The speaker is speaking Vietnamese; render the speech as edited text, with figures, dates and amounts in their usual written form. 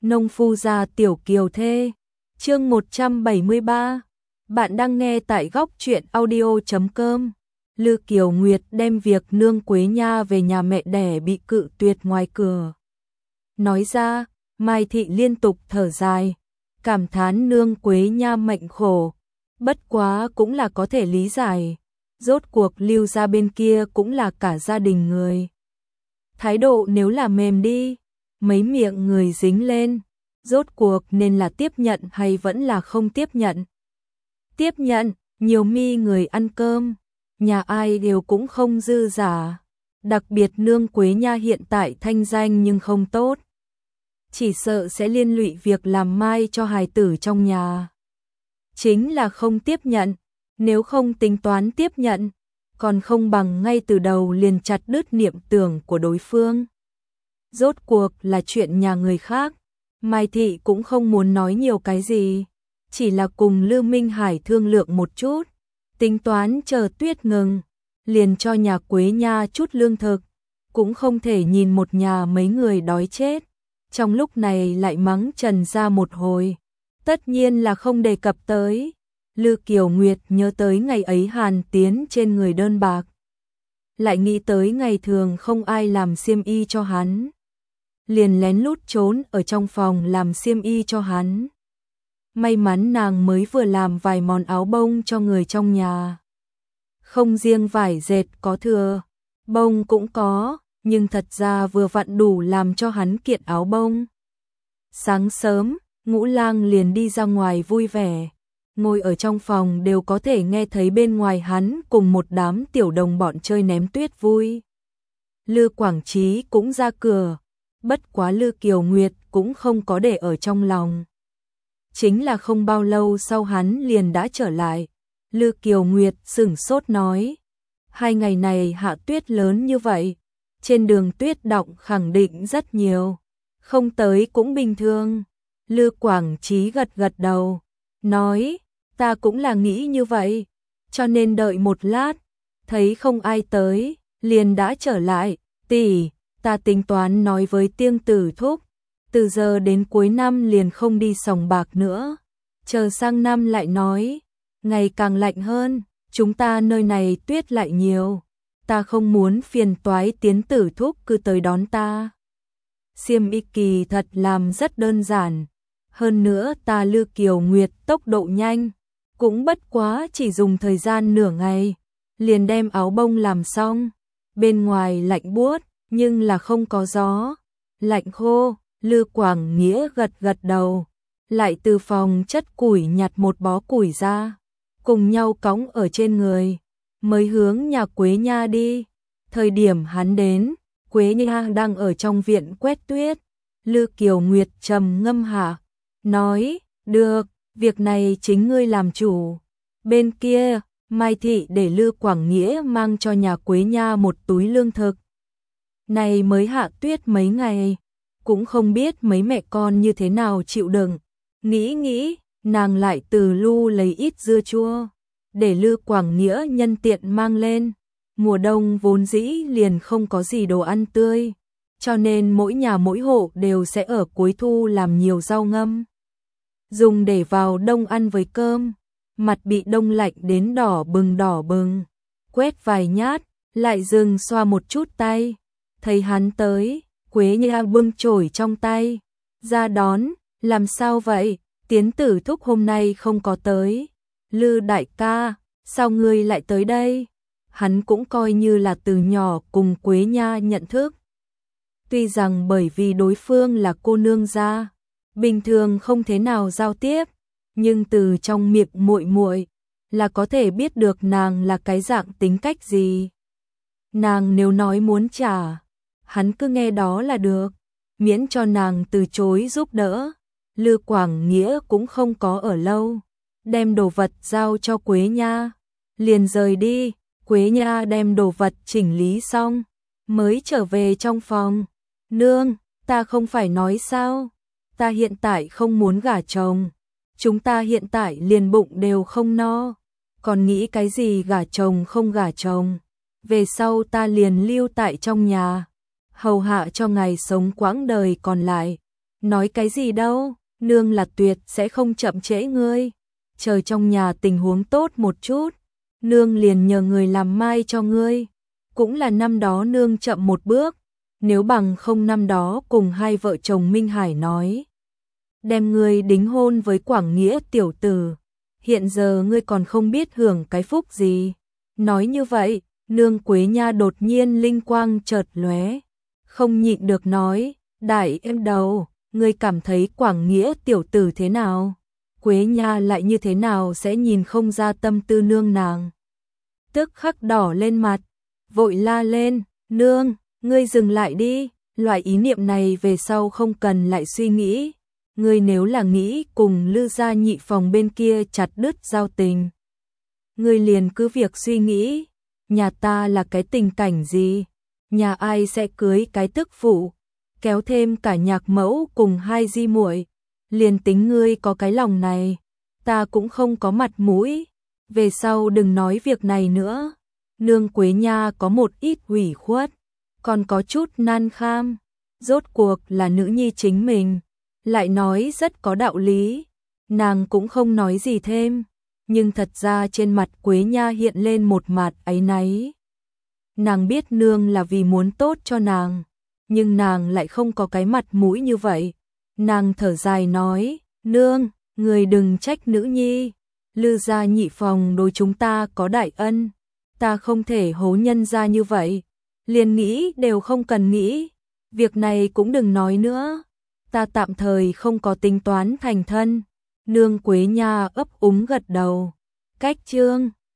Nông phu gia tiểu kiều thê. Chương 173. Bạn đang nghe tại góc truyện audio.com. Lư Kiều Nguyệt đem việc nương Quế Nha về nhà mẹ đẻ bị cự tuyệt ngoài cửa nói ra, Mai Thị liên tục thở dài, cảm thán nương Quế Nha mệnh khổ, bất quá cũng là có thể lý giải, rốt cuộc Lưu gia bên kia cũng là cả gia đình người. Thái độ nếu là mềm đi, mấy miệng người dính lên, rốt cuộc nên là tiếp nhận hay vẫn là không tiếp nhận. Tiếp nhận, nhiều mi người ăn cơm, nhà ai đều cũng không dư giả, đặc biệt nương Quế Nha hiện tại thanh danh nhưng không tốt. Chỉ sợ sẽ liên lụy việc làm mai cho hài tử trong nhà. Chính là không tiếp nhận, nếu không tính toán tiếp nhận, còn không bằng ngay từ đầu liền chặt đứt niệm tưởng của đối phương. Rốt cuộc là chuyện nhà người khác, Mai Thị cũng không muốn nói nhiều cái gì, chỉ là cùng Lưu Minh Hải thương lượng một chút, tính toán chờ tuyết ngừng, liền cho nhà Quế Nha chút lương thực, cũng không thể nhìn một nhà mấy người đói chết. Trong lúc này lại mắng Trần ra một hồi, tất nhiên là không đề cập tới. Lư Kiều Nguyệt nhớ tới ngày ấy Hàn Tiến trên người đơn bạc, lại nghĩ tới ngày thường không ai làm xiêm y cho hắn, liền lén lút trốn ở trong phòng làm xiêm y cho hắn. May mắn nàng mới vừa làm vài món áo bông cho người trong nhà. Không riêng vải dệt có thừa, bông cũng có, nhưng thật ra vừa vặn đủ làm cho hắn kiện áo bông. Sáng sớm, Ngũ Lang liền đi ra ngoài vui vẻ, ngồi ở trong phòng đều có thể nghe thấy bên ngoài hắn cùng một đám tiểu đồng bọn chơi ném tuyết vui. Lư Quảng Trí cũng ra cửa, bất quá Lư Kiều Nguyệt cũng không có để ở trong lòng. Chính là không bao lâu sau hắn liền đã trở lại. Lư Kiều Nguyệt sửng sốt nói, 2 ngày này hạ tuyết lớn như vậy, trên đường tuyết đọng khẳng định rất nhiều, không tới cũng bình thường. Lư Quảng Trí gật gật đầu, nói, ta cũng là nghĩ như vậy, cho nên đợi một lát, thấy không ai tới, liền đã trở lại. Tỷ, ta tính toán nói với Tiêng Tử thúc, từ giờ đến cuối năm liền không đi sòng bạc nữa, chờ sang năm lại nói. Ngày càng lạnh hơn, chúng ta nơi này tuyết lại nhiều, ta không muốn phiền toái Tiến Tử thúc cứ tới đón ta. Xiêm y kỳ thật làm rất đơn giản, hơn nữa ta Lư Kiều Nguyệt tốc độ nhanh, cũng bất quá chỉ dùng thời gian nửa ngày, liền đem áo bông làm xong. Bên ngoài lạnh buốt, nhưng là không có gió, lạnh khô. Lư Quảng Nghĩa gật gật đầu, lại từ phòng chất củi nhặt một bó củi ra, cùng nhau cõng ở trên người, mới hướng nhà Quế Nha đi. Thời điểm hắn đến, Quế Nha đang ở trong viện quét tuyết. Lư Kiều Nguyệt trầm ngâm hạ, nói, được, việc này chính ngươi làm chủ. Bên kia, Mai Thị để Lư Quảng Nghĩa mang cho nhà Quế Nha một túi lương thực. Này mới hạ tuyết mấy ngày, cũng không biết mấy mẹ con như thế nào chịu đựng. Nghĩ, nàng lại từ lu lấy ít dưa chua, để Lư Quảng Nghĩa nhân tiện mang lên. Mùa đông vốn dĩ liền không có gì đồ ăn tươi, cho nên mỗi nhà mỗi hộ đều sẽ ở cuối thu làm nhiều rau ngâm, dùng để vào đông ăn với cơm. Mặt bị đông lạnh đến đỏ bừng, quét vài nhát, lại dừng xoa một chút tay. Thấy hắn tới, Quế Nha bưng chổi trong tay ra đón, làm sao vậy? Tiến Tử thúc hôm nay không có tới. Lư đại ca, sao ngươi lại tới đây? Hắn cũng coi như là từ nhỏ cùng Quế Nha nhận thức. Tuy rằng bởi vì đối phương là cô nương gia, bình thường không thế nào giao tiếp, nhưng từ trong miệng muội muội là có thể biết được nàng là cái dạng tính cách gì. Nàng nếu nói muốn trả, hắn cứ nghe đó là được, miễn cho nàng từ chối giúp đỡ. Lư Quảng Nghĩa cũng không có ở lâu, đem đồ vật giao cho Quế Nha, liền rời đi. Quế Nha đem đồ vật chỉnh lý xong, mới trở về trong phòng. Nương, ta không phải nói sao, ta hiện tại không muốn gả chồng, chúng ta hiện tại liền bụng đều không no, còn nghĩ cái gì gả chồng không gả chồng, về sau ta liền lưu tại trong nhà, hầu hạ cho ngài sống quãng đời còn lại. Nói cái gì đâu, nương là tuyệt sẽ không chậm trễ ngươi. Chờ trong nhà tình huống tốt một chút, nương liền nhờ người làm mai cho ngươi. Cũng là năm đó nương chậm một bước, nếu bằng không năm đó cùng hai vợ chồng Minh Hải nói. Đem ngươi đính hôn với Quảng Nghĩa tiểu tử, hiện giờ ngươi còn không biết hưởng cái phúc gì. Nói như vậy, nương Quế Nha đột nhiên linh quang chợt lóe, không nhịn được nói, đại em đầu, ngươi cảm thấy Quảng Nghĩa tiểu tử thế nào? Quế Nha lại như thế nào sẽ nhìn không ra tâm tư nương nàng. Tức khắc đỏ lên mặt, vội la lên, nương, ngươi dừng lại đi, loại ý niệm này về sau không cần lại suy nghĩ. Ngươi nếu là nghĩ cùng Lư gia nhị phòng bên kia chặt đứt giao tình, ngươi liền cứ việc suy nghĩ, nhà ta là cái tình cảnh gì, nhà ai sẽ cưới cái tức phụ, kéo thêm cả nhạc mẫu cùng hai di muội, liền tính ngươi có cái lòng này, ta cũng không có mặt mũi, về sau đừng nói việc này nữa. Nương Quế Nha có một ít ủy khuất, còn có chút nan kham, rốt cuộc là nữ nhi chính mình, lại nói rất có đạo lý, nàng cũng không nói gì thêm, nhưng thật ra trên mặt Quế Nha hiện lên một mặt áy náy. Nàng biết nương là vì muốn tốt cho nàng, nhưng nàng lại không có cái mặt mũi như vậy. Nàng thở dài nói, nương, người đừng trách nữ nhi, Lư gia nhị phòng đối chúng ta có đại ân, ta không thể hố nhân gia như vậy, liền nghĩ đều không cần nghĩ, việc này cũng đừng nói nữa, ta tạm thời không có tính toán thành thân. Nương Quế Nha ấp úng gật đầu. Cách chương